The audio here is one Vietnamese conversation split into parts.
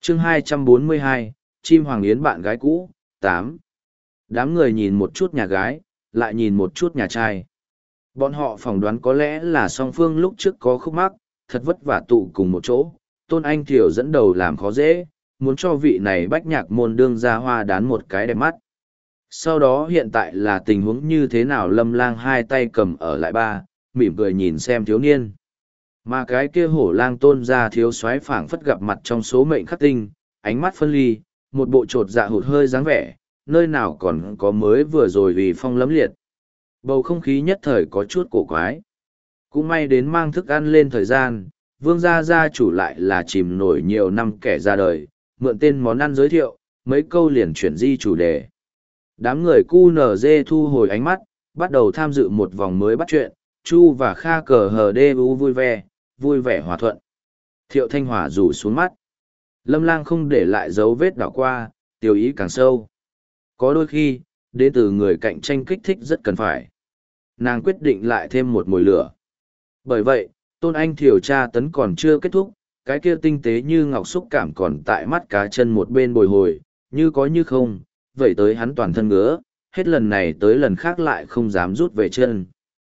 chương 242, chim hoàng yến bạn gái cũ, 8. Đám người nhìn một chút nhà gái, lại nhìn một chút nhà trai. Bọn họ phỏng đoán có lẽ là song phương lúc trước có khúc mắc, thật vất vả tụ cùng một chỗ. Tôn Anh Thiểu dẫn đầu làm khó dễ, muốn cho vị này bách nhạc môn đương ra hoa đán một cái đẹp mắt. Sau đó hiện tại là tình huống như thế nào? Lâm Lang hai tay cầm ở lại ba, mỉm cười nhìn xem thiếu niên. Mà cái kia hổ lang Tôn gia thiếu soái phảng phất gặp mặt trong số mệnh khắc tinh, ánh mắt phân ly, một bộ trột dạ hụt hơi dáng vẻ, nơi nào còn có mới vừa rồi vì phong lấm liệt. Bầu không khí nhất thời có chút cổ quái. Cũng may đến mang thức ăn lên thời gian, Vương gia gia chủ lại là chìm nổi nhiều năm kẻ ra đời, mượn tên món ăn giới thiệu, mấy câu liền chuyển di chủ đề. Đám người QNZ thu hồi ánh mắt, bắt đầu tham dự một vòng mới bắt chuyện, Chu và Kha cờ hờ đê u vui vẻ hòa thuận. Thiệu Thanh Hòa rủ xuống mắt. Lâm Lang không để lại dấu vết đảo qua, tiêu ý càng sâu. Có đôi khi, đến từ người cạnh tranh kích thích rất cần phải. Nàng quyết định lại thêm một mồi lửa. Bởi vậy, Tôn Anh Thiều tra tấn còn chưa kết thúc, cái kia tinh tế như ngọc xúc cảm còn tại mắt cá chân một bên bồi hồi, như có như không, vậy tới hắn toàn thân ngứa, hết lần này tới lần khác lại không dám rút về chân.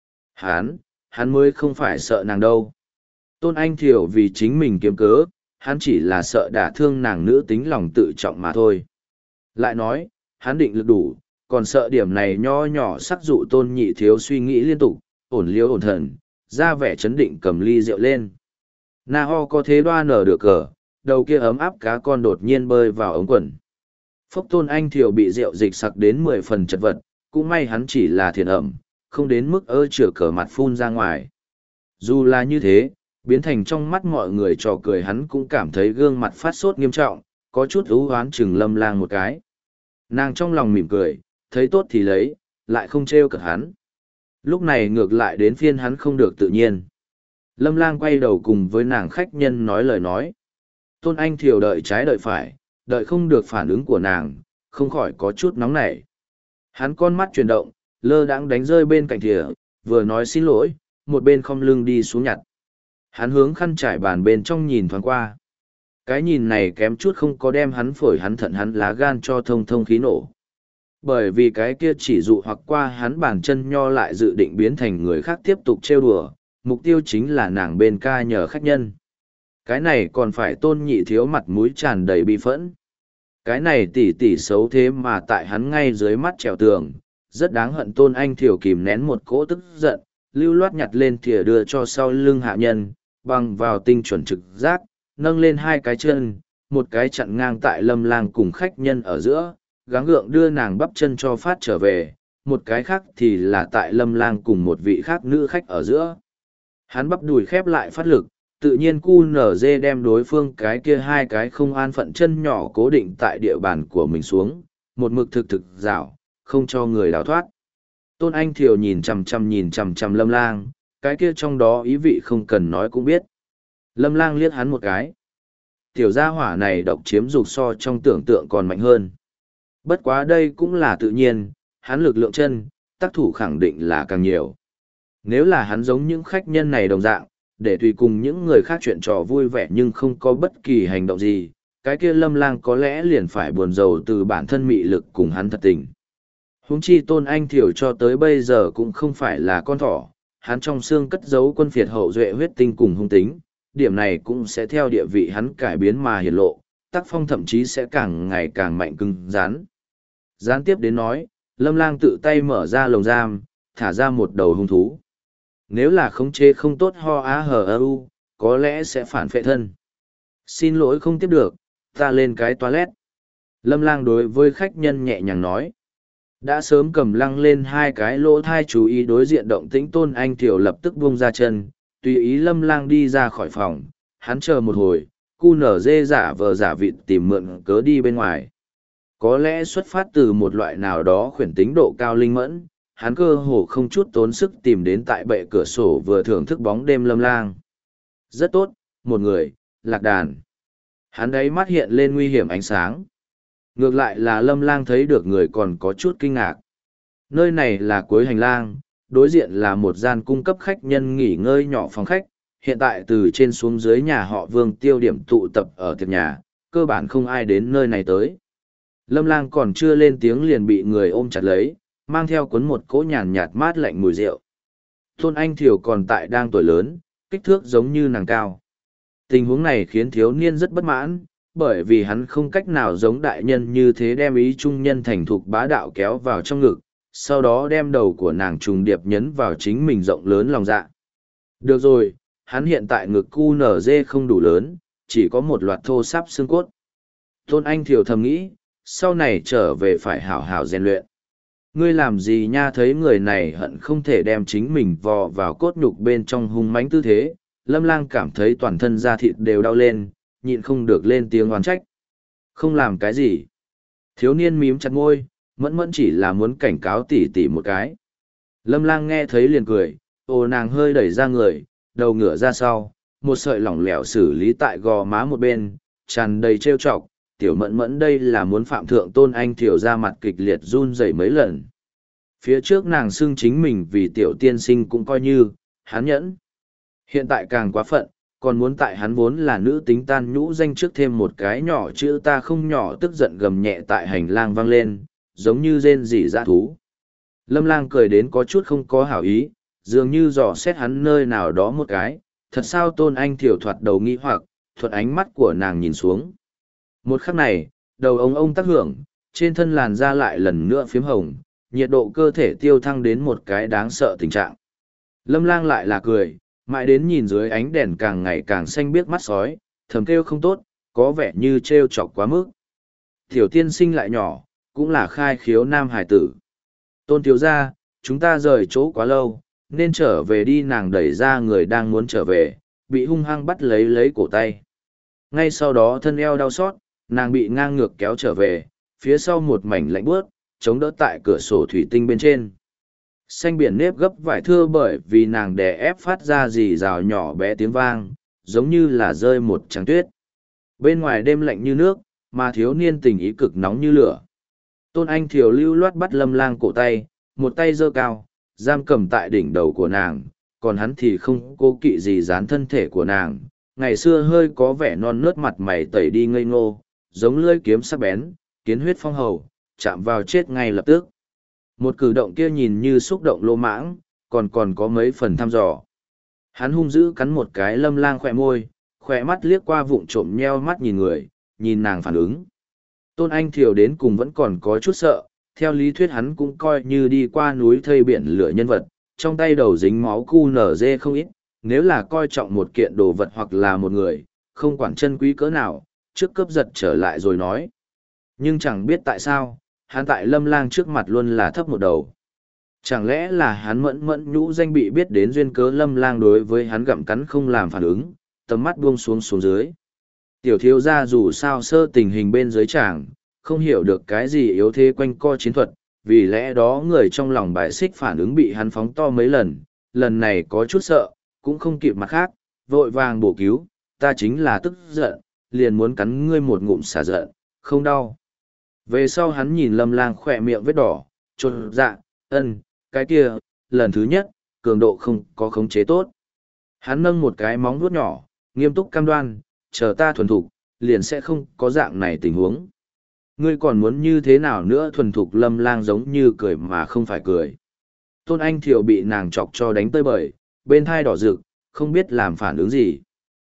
Hắn mới không phải sợ nàng đâu. Tôn Anh Thiều vì chính mình kiếm cớ, hắn chỉ là sợ đả thương nàng nữ tính lòng tự trọng mà thôi. Lại nói, hắn định lực đủ, còn sợ điểm này nho nhỏ sắc dụ Tôn Nhị Thiếu suy nghĩ liên tục, ổn liêu ổn thần, ra vẻ chấn định cầm ly rượu lên. Na ho có thế đoan nở được cờ, đầu kia ấm áp cá con đột nhiên bơi vào ống quần. Phốc Tôn Anh Thiều bị rượu dịch sặc đến 10 phần chật vật, cũng may hắn chỉ là thiền ẩm, không đến mức chửa cờ mặt phun ra ngoài. Dù là như thế, biến thành trong mắt mọi người trò cười, hắn cũng cảm thấy gương mặt phát sốt nghiêm trọng, có chút ú hoán chừng Lâm Lang một cái. Nàng trong lòng mỉm cười, thấy tốt thì lấy, lại không trêu cợt hắn. Lúc này ngược lại đến phiên hắn không được tự nhiên. Lâm Lang quay đầu cùng với nàng khách nhân nói lời nói. Tôn Anh Thiều đợi trái đợi phải, đợi không được phản ứng của nàng, không khỏi có chút nóng nảy. Hắn con mắt chuyển động, lơ đãng đánh rơi bên cạnh thìa, vừa nói xin lỗi, một bên khom lưng đi xuống nhặt. Hắn hướng khăn trải bàn bên trong nhìn thoáng qua. Cái nhìn này kém chút không có đem hắn phổi hắn thận hắn lá gan cho thông thông khí nổ. Bởi vì cái kia chỉ dụ hoặc qua hắn bàn chân nho lại dự định biến thành người khác tiếp tục trêu đùa, mục tiêu chính là nàng bên ca nhờ khách nhân. Cái này còn phải Tôn Nhị Thiếu mặt mũi tràn đầy bi phẫn. Cái này tỉ tỉ xấu thế mà tại hắn ngay dưới mắt trèo tường, rất đáng hận. Tôn Anh Thiểu kìm nén một cỗ tức giận, lưu loát nhặt lên thìa đưa cho sau lưng hạ nhân, bằng vào tinh chuẩn trực giác, nâng lên hai cái chân, một cái chặn ngang tại Lâm Lang cùng khách nhân ở giữa, gắng gượng đưa nàng bắp chân cho phát trở về, một cái khác thì là tại Lâm Lang cùng một vị khác nữ khách ở giữa. Hắn bắp đùi khép lại phát lực, tự nhiên QNZ đem đối phương cái kia hai cái không an phận chân nhỏ cố định tại địa bàn của mình xuống, một mực thực rảo, không cho người đào thoát. Tôn Anh Thiều nhìn chằm chằm Lâm Lang, cái kia trong đó ý vị không cần nói cũng biết. Lâm Lang liếc hắn một cái. Tiểu gia hỏa này độc chiếm dục so trong tưởng tượng còn mạnh hơn. Bất quá đây cũng là tự nhiên, hắn lực lượng chân, tác thủ khẳng định là càng nhiều. Nếu là hắn giống những khách nhân này đồng dạng, để tùy cùng những người khác chuyện trò vui vẻ nhưng không có bất kỳ hành động gì, cái kia Lâm Lang có lẽ liền phải buồn rầu từ bản thân mị lực cùng hắn thật tình. Huống chi Tôn Anh Thiểu cho tới bây giờ cũng không phải là con thỏ, hắn trong xương cất giấu quân phiệt hậu duệ huyết tinh cùng hung tính, điểm này cũng sẽ theo địa vị hắn cải biến mà hiển lộ, tác phong thậm chí sẽ càng ngày càng mạnh cứng rắn. Gián tiếp đến nói, Lâm Lang tự tay mở ra lồng giam, thả ra một đầu hung thú. Nếu là khống chế không tốt ho á hờ ơ u, có lẽ sẽ phản phệ thân. Xin lỗi không tiếp được, ta lên cái toilet. Lâm Lang đối với khách nhân nhẹ nhàng nói. Đã sớm cầm lăng lên hai cái lỗ thai chú ý đối diện động tĩnh Tôn Anh Thiểu lập tức buông ra chân, tùy ý Lâm Lang đi ra khỏi phòng. Hắn chờ một hồi, QNZ giả vờ giả vịt tìm mượn cớ đi bên ngoài. Có lẽ xuất phát từ một loại nào đó khuyển tính độ cao linh mẫn, hắn cơ hồ không chút tốn sức tìm đến tại bệ cửa sổ vừa thưởng thức bóng đêm Lâm Lang. Rất tốt, một người, lạc đàn. Hắn đấy mắt hiện lên nguy hiểm ánh sáng. Ngược lại là Lâm Lang thấy được người còn có chút kinh ngạc. Nơi này là cuối hành lang, đối diện là một gian cung cấp khách nhân nghỉ ngơi nhỏ phòng khách. Hiện tại từ trên xuống dưới nhà họ Vương tiêu điểm tụ tập ở tiệc nhà, cơ bản không ai đến nơi này tới. Lâm Lang còn chưa lên tiếng liền bị người ôm chặt lấy, mang theo cuốn một cỗ nhàn nhạt mát lạnh mùi rượu. Tôn Anh Thiều còn tại đang tuổi lớn, kích thước giống như nàng cao. Tình huống này khiến thiếu niên rất bất mãn, bởi vì hắn không cách nào giống đại nhân như thế đem ý trung nhân thành thục bá đạo kéo vào trong ngực, sau đó đem đầu của nàng trùng điệp nhấn vào chính mình rộng lớn lòng dạ. Được rồi, hắn hiện tại ngực QNZ không đủ lớn, chỉ có một loạt thô sáp xương cốt. Tôn Anh Thiều thầm nghĩ, sau này trở về phải hảo hảo rèn luyện. Ngươi làm gì nha, thấy người này hận không thể đem chính mình vò vào cốt nhục bên trong hung mãnh tư thế. Lâm Lang cảm thấy toàn thân da thịt đều đau lên, nhịn không được lên tiếng oán trách. Không làm cái gì. Thiếu niên mím chặt môi, mẫn mẫn chỉ là muốn cảnh cáo tỉ tỉ một cái. Lâm Lang nghe thấy liền cười, ồ, nàng hơi đẩy ra người, đầu ngửa ra sau, một sợi lỏng lẻo xử lý tại gò má một bên, tràn đầy trêu chọc. Tiểu mẫn mẫn đây là muốn phạm thượng Tôn Anh Thiều ra mặt kịch liệt run rẩy mấy lần. Phía trước nàng xưng chính mình vì tiểu tiên sinh cũng coi như, hắn nhẫn. Hiện tại càng quá phận, còn muốn tại hắn vốn là nữ tính tan nhũ danh trước thêm một cái nhỏ chữ ta không nhỏ, tức giận gầm nhẹ tại hành lang vang lên, giống như rên rỉ dã thú. Lâm Lang cười đến có chút không có hảo ý, dường như dò xét hắn nơi nào đó một cái, thật sao Tôn Anh Thiều thoạt đầu nghi hoặc, thuận ánh mắt của nàng nhìn xuống. Một khắc này, đầu ông tác hưởng, trên thân làn da lại lần nữa phiếm hồng, nhiệt độ cơ thể tiêu thăng đến một cái đáng sợ tình trạng. Lâm Lang lại là cười, mãi đến nhìn dưới ánh đèn càng ngày càng xanh biếc mắt sói, thầm kêu không tốt, có vẻ như trêu chọc quá mức. Tiểu tiên sinh lại nhỏ, cũng là khai khiếu nam hải tử. Tôn thiếu gia, chúng ta rời chỗ quá lâu, nên trở về đi, nàng đẩy ra người đang muốn trở về, bị hung hăng bắt lấy cổ tay. Ngay sau đó thân eo đau xót, nàng bị ngang ngược kéo trở về, phía sau một mảnh lạnh buốt, chống đỡ tại cửa sổ thủy tinh bên trên. Xanh biển nếp gấp vải thưa bởi vì nàng đè ép phát ra rì rào nhỏ bé tiếng vang, giống như là rơi một tràng tuyết. Bên ngoài đêm lạnh như nước, mà thiếu niên tình ý cực nóng như lửa. Tôn Anh Thiều lưu loát bắt Lâm Lang cổ tay, một tay giơ cao, giam cầm tại đỉnh đầu của nàng, còn hắn thì không cố kỵ gì dán thân thể của nàng. Ngày xưa hơi có vẻ non nớt mặt mày tẩy đi ngây ngô, giống lưỡi kiếm sắc bén, kiến huyết phong hầu, chạm vào chết ngay lập tức. Một cử động kia nhìn như xúc động lô mãng, còn có mấy phần thăm dò. Hắn hung dữ cắn một cái Lâm Lang khỏe môi, khỏe mắt liếc qua vụng trộm nheo mắt nhìn người, nhìn nàng phản ứng. Tôn Anh Thiều đến cùng vẫn còn có chút sợ, theo lý thuyết hắn cũng coi như đi qua núi thây biển lửa nhân vật, trong tay đầu dính máu QNZ không ít, nếu là coi trọng một kiện đồ vật hoặc là một người, không quản chân quý cỡ nào, trước cướp giật trở lại rồi nói. Nhưng chẳng biết tại sao, hắn tại Lâm Lang trước mặt luôn là thấp một đầu. Chẳng lẽ là hắn mẫn nhũ danh bị biết đến duyên cớ Lâm Lang đối với hắn gặm cắn không làm phản ứng, tầm mắt buông xuống dưới. Tiểu thiếu gia dù sao sơ tình hình bên dưới chàng, không hiểu được cái gì yếu thế quanh co chiến thuật, vì lẽ đó người trong lòng bài xích phản ứng bị hắn phóng to mấy lần này có chút sợ, cũng không kịp mặt khác, vội vàng bổ cứu, ta chính là tức giận, liền muốn cắn ngươi một ngụm xả giận, không đau. Về sau hắn nhìn Lâm Lang khỏe miệng vết đỏ, chột dạ, cái kia, lần thứ nhất, cường độ không có khống chế tốt. Hắn nâng một cái móng vuốt nhỏ, nghiêm túc cam đoan, chờ ta thuần thục, liền sẽ không có dạng này tình huống. Ngươi còn muốn như thế nào nữa? Thuần thục Lâm Lang giống như cười mà không phải cười. Tôn Anh Thiều bị nàng chọc cho đánh tơi bời, bên thai đỏ rực, không biết làm phản ứng gì.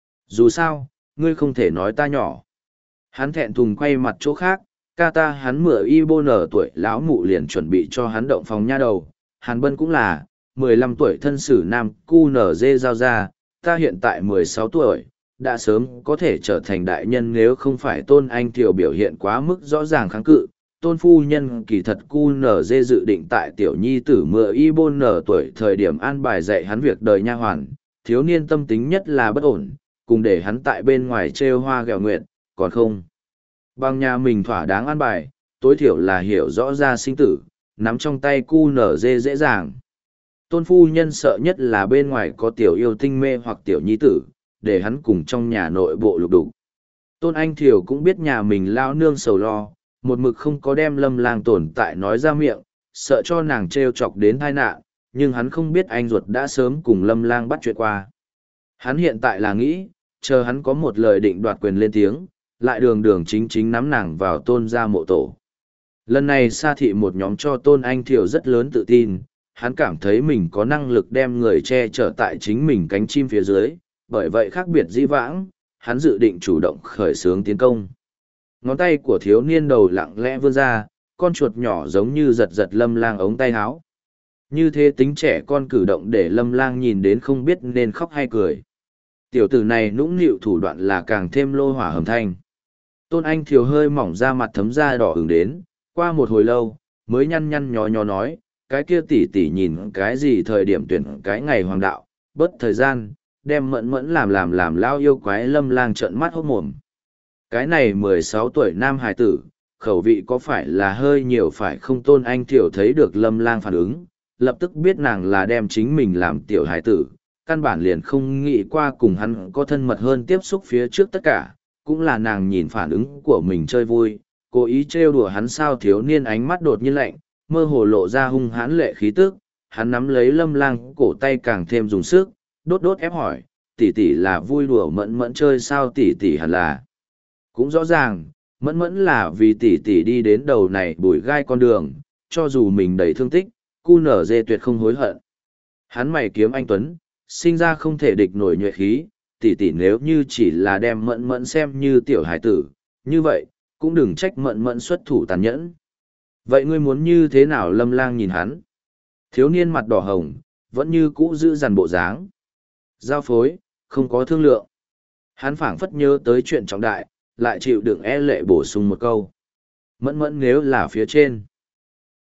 Dù sao, ngươi không thể nói ta nhỏ. Hắn thẹn thùng quay mặt chỗ khác, ca ta hắn mửa y bô nở tuổi lão mụ liền chuẩn bị cho hắn động phòng nha đầu. Hàn Bân cũng là, 15 tuổi thân sử nam cu nở dê giao ra, ta hiện tại 16 tuổi, đã sớm có thể trở thành đại nhân nếu không phải Tôn Anh Thiều biểu hiện quá mức rõ ràng kháng cự. Tôn phu nhân kỳ thật cu nở dê dự định tại tiểu nhi tử mưa y bôn nở tuổi thời điểm an bài dạy hắn việc đời nha hoàn, thiếu niên tâm tính nhất là bất ổn, cùng để hắn tại bên ngoài trêu hoa ghẹo nguyện, còn không. Bằng nhà mình thỏa đáng an bài, tối thiểu là hiểu rõ ra sinh tử, nắm trong tay cu nở dê dễ dàng. Tôn phu nhân sợ nhất là bên ngoài có tiểu yêu tinh mê hoặc tiểu nhi tử, để hắn cùng trong nhà nội bộ lục đục. Tôn Anh Thiều cũng biết nhà mình lao nương sầu lo, một mực không có đem Lâm Lang tồn tại nói ra miệng, sợ cho nàng trêu chọc đến tai nạn, nhưng hắn không biết anh ruột đã sớm cùng Lâm Lang bắt chuyện qua. Hắn hiện tại là nghĩ, chờ hắn có một lời định đoạt quyền lên tiếng, lại đường đường chính chính nắm nàng vào tôn gia mộ tổ. Lần này Sa thị một nhóm cho Tôn Anh Thiều rất lớn tự tin, hắn cảm thấy mình có năng lực đem người che chở tại chính mình cánh chim phía dưới, bởi vậy khác biệt dĩ vãng, hắn dự định chủ động khởi xướng tiến công. Ngón tay của thiếu niên đầu lặng lẽ vươn ra, con chuột nhỏ giống như giật giật Lâm Lang ống tay áo. Như thế tính trẻ con cử động để Lâm Lang nhìn đến không biết nên khóc hay cười. Tiểu tử này nũng nịu thủ đoạn là càng thêm lô hỏa hầm thanh. Tôn Anh Thiều hơi mỏng ra mặt thấm da đỏ ửng đến, qua một hồi lâu, mới nhăn nhăn nhó nhó nói, cái kia tỷ tỷ nhìn cái gì thời điểm tuyển cái ngày hoàng đạo, bớt thời gian, đem mẫn mẫn làm lao yêu quái Lâm Lang trợn mắt hốt mồm. Cái này 16 tuổi nam hài tử, khẩu vị có phải là hơi nhiều phải không? Tôn Anh Thiểu thấy được Lâm Lang phản ứng, lập tức biết nàng là đem chính mình làm tiểu hài tử, căn bản liền không nghĩ qua cùng hắn có thân mật hơn tiếp xúc phía trước tất cả, cũng là nàng nhìn phản ứng của mình chơi vui, cố ý trêu đùa hắn. Sao thiếu niên ánh mắt đột nhiên lạnh, mơ hồ lộ ra hung hãn lệ khí tức, hắn nắm lấy Lâm Lang cổ tay càng thêm dùng sức, đốt đốt ép hỏi, tỷ tỷ là vui đùa mẫn mẫn chơi sao? Tỷ tỷ hẳn là cũng rõ ràng, mẫn mẫn là vì tỷ tỷ đi đến đầu này bụi gai con đường, cho dù mình đầy thương tích, cu nở dê tuyệt không hối hận. Hắn mày kiếm anh tuấn, sinh ra không thể địch nổi nhuệ khí, tỷ tỷ nếu như chỉ là đem mẫn mẫn xem như tiểu hải tử, như vậy, cũng đừng trách mẫn mẫn xuất thủ tàn nhẫn. Vậy ngươi muốn như thế nào? Lâm Lang nhìn hắn. Thiếu niên mặt đỏ hồng, vẫn như cũ giữ dằn bộ dáng. Giao phối, không có thương lượng. Hắn phảng phất nhớ tới chuyện trọng đại, lại chịu đựng e lệ bổ sung một câu. Mẫn mẫn nếu là phía trên.